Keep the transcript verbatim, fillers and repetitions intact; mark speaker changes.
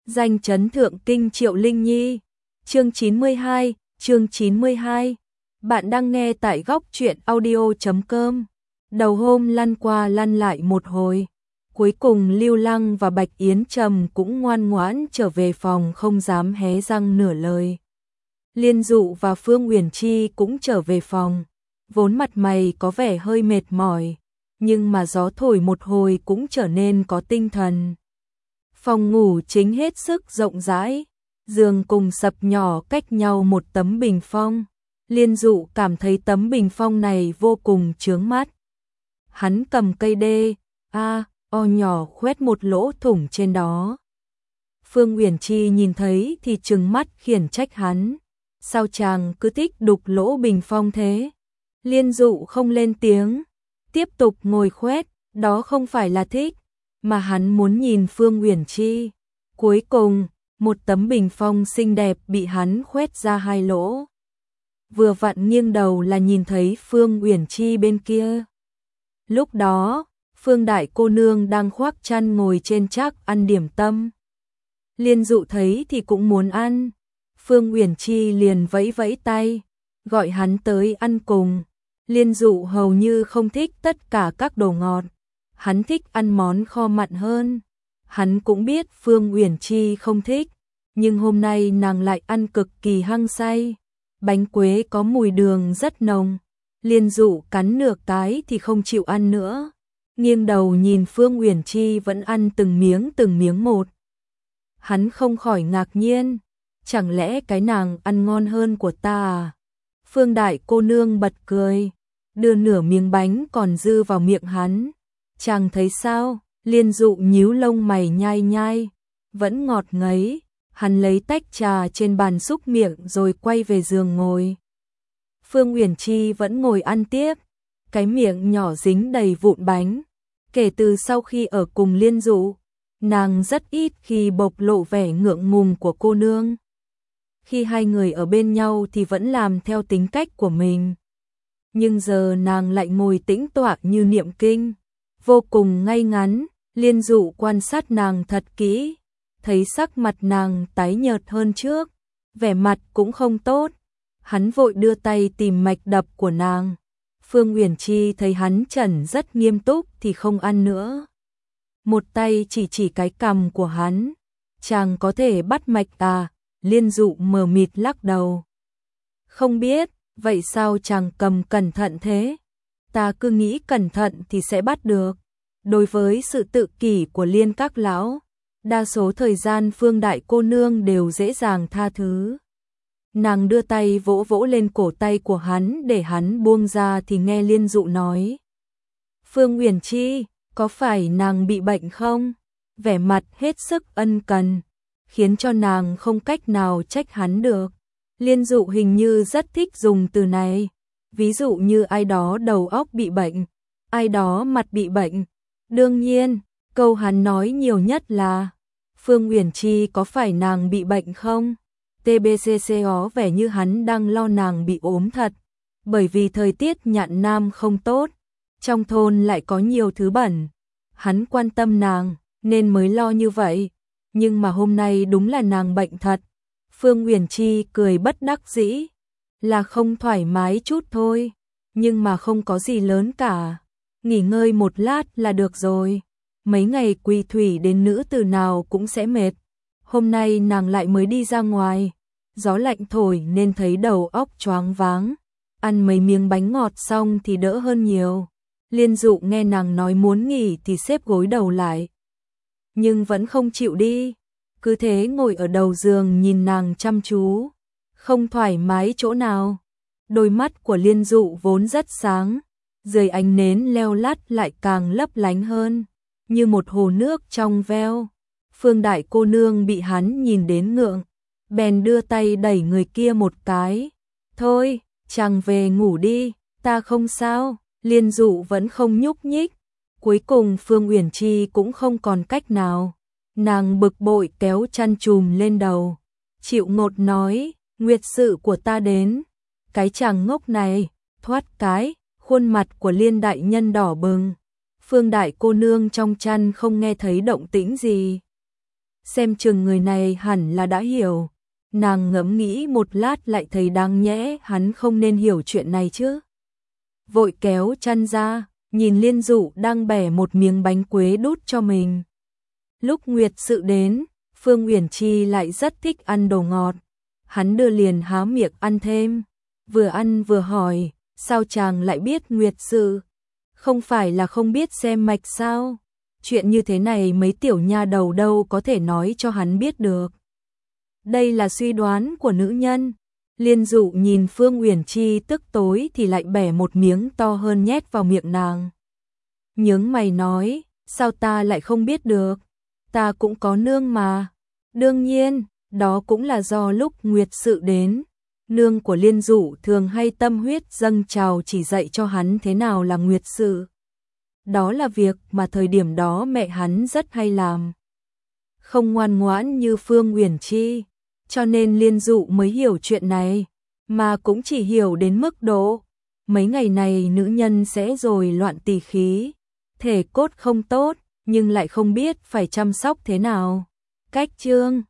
Speaker 1: Danh chấn thượng kinh Triệu Linh Nhi. Chương chín mươi hai, chương chín mươi hai. Bạn đang nghe tại góc truyện audio chấm com. Đầu hôm lăn qua lăn lại một hồi, cuối cùng Lưu Lăng và Bạch Yến Trầm cũng ngoan ngoãn trở về phòng, không dám hé răng nửa lời. Liên Dụ và Phương Uyển Chi cũng trở về phòng, vốn mặt mày có vẻ hơi mệt mỏi, nhưng mà gió thổi một hồi cũng trở nên có tinh thần. Phòng ngủ chính hết sức rộng rãi, giường cùng sập nhỏ cách nhau một tấm bình phong. Liên Dụ cảm thấy tấm bình phong này vô cùng chướng mắt. Hắn cầm cây đê, a, o nhỏ khoét một lỗ thủng trên đó. Phương Uyển Chi nhìn thấy thì trừng mắt khiển trách hắn. Sao chàng cứ thích đục lỗ bình phong thế? Liên Dụ không lên tiếng, tiếp tục ngồi khoét, đó không phải là thích, mà hắn muốn nhìn Phương Uyển Chi. Cuối cùng, một tấm bình phong xinh đẹp bị hắn khoét ra hai lỗ. Vừa vặn nghiêng đầu là nhìn thấy Phương Uyển Chi bên kia. Lúc đó, Phương đại cô nương đang khoác chăn ngồi trên trác ăn điểm tâm. Liên Dụ thấy thì cũng muốn ăn. Phương Uyển Chi liền vẫy vẫy tay, gọi hắn tới ăn cùng. Liên Dụ hầu như không thích tất cả các đồ ngọt, hắn thích ăn món kho mặn hơn. Hắn cũng biết Phương Uyển Chi không thích, nhưng hôm nay nàng lại ăn cực kỳ hăng say. Bánh quế có mùi đường rất nồng. Liên Dụ cắn nửa cái thì không chịu ăn nữa, nghiêng đầu nhìn Phương Uyển Chi vẫn ăn từng miếng từng miếng một. Hắn không khỏi ngạc nhiên, chẳng lẽ cái nàng ăn ngon hơn của ta à? Phương đại cô nương bật cười, đưa nửa miếng bánh còn dư vào miệng hắn. Chàng thấy sao? Liên Dụ nhíu lông mày nhai nhai, vẫn ngọt ngấy. Hắn lấy tách trà trên bàn xúc miệng rồi quay về giường ngồi. Phương Uyển Chi vẫn ngồi ăn tiếp, cái miệng nhỏ dính đầy vụn bánh. Kể từ sau khi ở cùng Liên Dụ, nàng rất ít khi bộc lộ vẻ ngượng ngùng của cô nương. Khi hai người ở bên nhau thì vẫn làm theo tính cách của mình. Nhưng giờ nàng lại ngồi tĩnh tọa như niệm kinh, vô cùng ngay ngắn. Liên Dụ quan sát nàng thật kỹ, thấy sắc mặt nàng tái nhợt hơn trước, vẻ mặt cũng không tốt. Hắn vội đưa tay tìm mạch đập của nàng. Phương Uyển Chi thấy hắn trần rất nghiêm túc thì không ăn nữa. Một tay chỉ chỉ cái cằm của hắn. Chàng có thể bắt mạch à? Liên Dụ mờ mịt lắc đầu. Không biết, vậy sao chàng cầm cẩn thận thế? Ta cứ nghĩ cẩn thận thì sẽ bắt được. Đối với sự tự kỷ của Liên các lão, đa số thời gian Phương đại cô nương đều dễ dàng tha thứ. Nàng đưa tay vỗ vỗ lên cổ tay của hắn để hắn buông ra thì nghe Liên Dụ nói. Phương Uyển Chi, có phải nàng bị bệnh không? Vẻ mặt hết sức ân cần, khiến cho nàng không cách nào trách hắn được. Liên Dụ hình như rất thích dùng từ này, ví dụ như ai đó đầu óc bị bệnh, ai đó mặt bị bệnh. Đương nhiên, câu hắn nói nhiều nhất là Phương Uyển Chi có phải nàng bị bệnh không? tê bê xê xê có vẻ như hắn đang lo nàng bị ốm thật, bởi vì thời tiết Nhạn Nam không tốt, trong thôn lại có nhiều thứ bẩn. Hắn quan tâm nàng nên mới lo như vậy, nhưng mà hôm nay đúng là nàng bệnh thật. Phương Uyển Chi cười bất đắc dĩ, là không thoải mái chút thôi, nhưng mà không có gì lớn cả. Nghỉ ngơi một lát là được rồi. Mấy ngày quỳ thủy đến nữ từ nào cũng sẽ mệt. Hôm nay nàng lại mới đi ra ngoài, gió lạnh thổi nên thấy đầu óc choáng váng. Ăn mấy miếng bánh ngọt xong thì đỡ hơn nhiều. Liên Dụ nghe nàng nói muốn nghỉ thì xếp gối đầu lại, nhưng vẫn không chịu đi, cứ thế ngồi ở đầu giường nhìn nàng chăm chú. Không thoải mái chỗ nào? Đôi mắt của Liên Dụ vốn rất sáng, dưới ánh nến leo lắt lại càng lấp lánh hơn, như một hồ nước trong veo. Phương đại cô nương bị hắn nhìn đến ngượng, bèn đưa tay đẩy người kia một cái. Thôi, chàng về ngủ đi, ta không sao. Liên Dụ vẫn không nhúc nhích. Cuối cùng Phương Uyển Chi cũng không còn cách nào. Nàng bực bội kéo chăn chùm lên đầu, chịu ngột nói, nguyệt sự của ta đến. Cái chàng ngốc này, thoát cái. Khuôn mặt của Liên đại nhân đỏ bừng. Phương đại cô nương trong chăn không nghe thấy động tĩnh gì. xem chừng người này hẳn là đã hiểu. Nàng ngẫm nghĩ một lát lại thấy đáng nhẽ hắn không nên hiểu chuyện này chứ. Vội kéo chăn ra, nhìn Liên Dụ đang bẻ một miếng bánh quế đút cho mình. Lúc Nguyệt Sự đến, Phương Uyển Chi lại rất thích ăn đồ ngọt. Hắn đưa liền há miệng ăn thêm, vừa ăn vừa hỏi, sao chàng lại biết Nguyệt Sự? Không phải là không biết xem mạch sao? Chuyện như thế này mấy tiểu nha đầu đâu có thể nói cho hắn biết được. Đây là suy đoán của nữ nhân. Liên Dụ nhìn Phương Uyển Chi tức tối thì lại bẻ một miếng to hơn nhét vào miệng nàng. Nhướng mày nói, sao ta lại không biết được? Ta cũng có nương mà. Đương nhiên, đó cũng là do lúc Nguyệt Sự đến. Nương của Liên Dụ thường hay tâm huyết dâng trào chỉ dạy cho hắn thế nào là Nguyệt Sự. Đó là việc mà thời điểm đó mẹ hắn rất hay làm. Không ngoan ngoãn như Phương Uyển Chi, cho nên Liên Dụ mới hiểu chuyện này, mà cũng chỉ hiểu đến mức độ. Mấy ngày này nữ nhân sẽ rồi loạn tỳ khí, thể cốt không tốt, nhưng lại không biết phải chăm sóc thế nào. Cách chương